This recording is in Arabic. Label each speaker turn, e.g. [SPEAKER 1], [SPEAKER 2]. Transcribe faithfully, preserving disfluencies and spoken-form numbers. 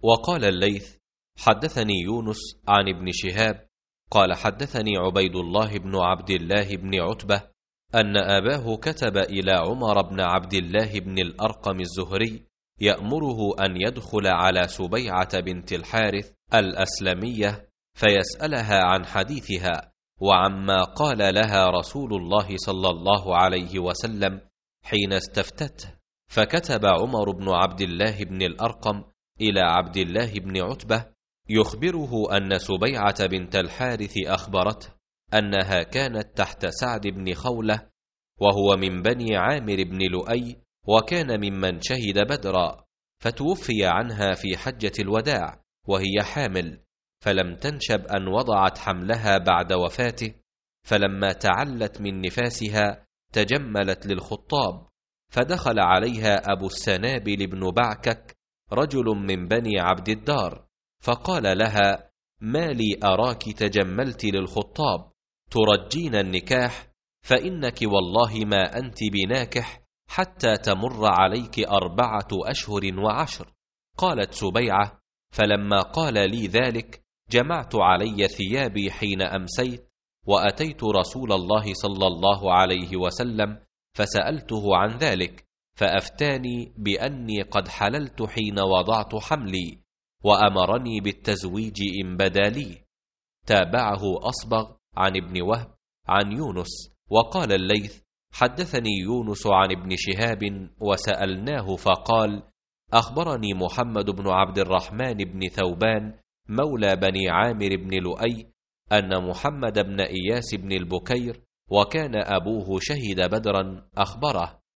[SPEAKER 1] وقال الليث: حدثني يونس عن ابن شهاب قال حدثني عبيد الله بن عبد الله بن عتبة أن أباه كتب إلى عمر بن عبد الله بن الأرقم الزهري يأمره أن يدخل على سبيعة بنت الحارث الأسلمية فيسألها عن حديثها وعما قال لها رسول الله صلى الله عليه وسلم حين استفتته. فكتب عمر بن عبد الله بن الأرقم إلى عبد الله بن عتبة يخبره أن سبيعة بنت الحارث أخبرته أنها كانت تحت سعد بن خولة وهو من بني عامر بن لؤي وكان ممن شهد بدرا، فتوفي عنها في حجة الوداع وهي حامل، فلم تنشب أن وضعت حملها بعد وفاته، فلما تعلت من نفاسها تجملت للخطاب، فدخل عليها أبو السنابل بن بعكك رجل من بني عبد الدار فقال لها: ما لي أراك تجملت للخطاب ترجين النكاح، فإنك والله ما أنت بناكح حتى تمر عليك أربعة أشهر وعشر. قالت سبيعة: فلما قال لي ذلك جمعت علي ثيابي حين أمسيت وأتيت رسول الله صلى الله عليه وسلم فسألته عن ذلك فأفتاني بأني قد حللت حين وضعت حملي وأمرني بالتزويج إن بدا لي. تابعه أصبغ عن ابن وهب عن يونس. وقال الليث: حدثني يونس عن ابن شهاب وسألناه فقال: أخبرني محمد بن عبد الرحمن بن ثوبان مولى بني عامر بن لؤي أن محمد بن إياس بن البكير وكان أبوه شهد بدرا أخبره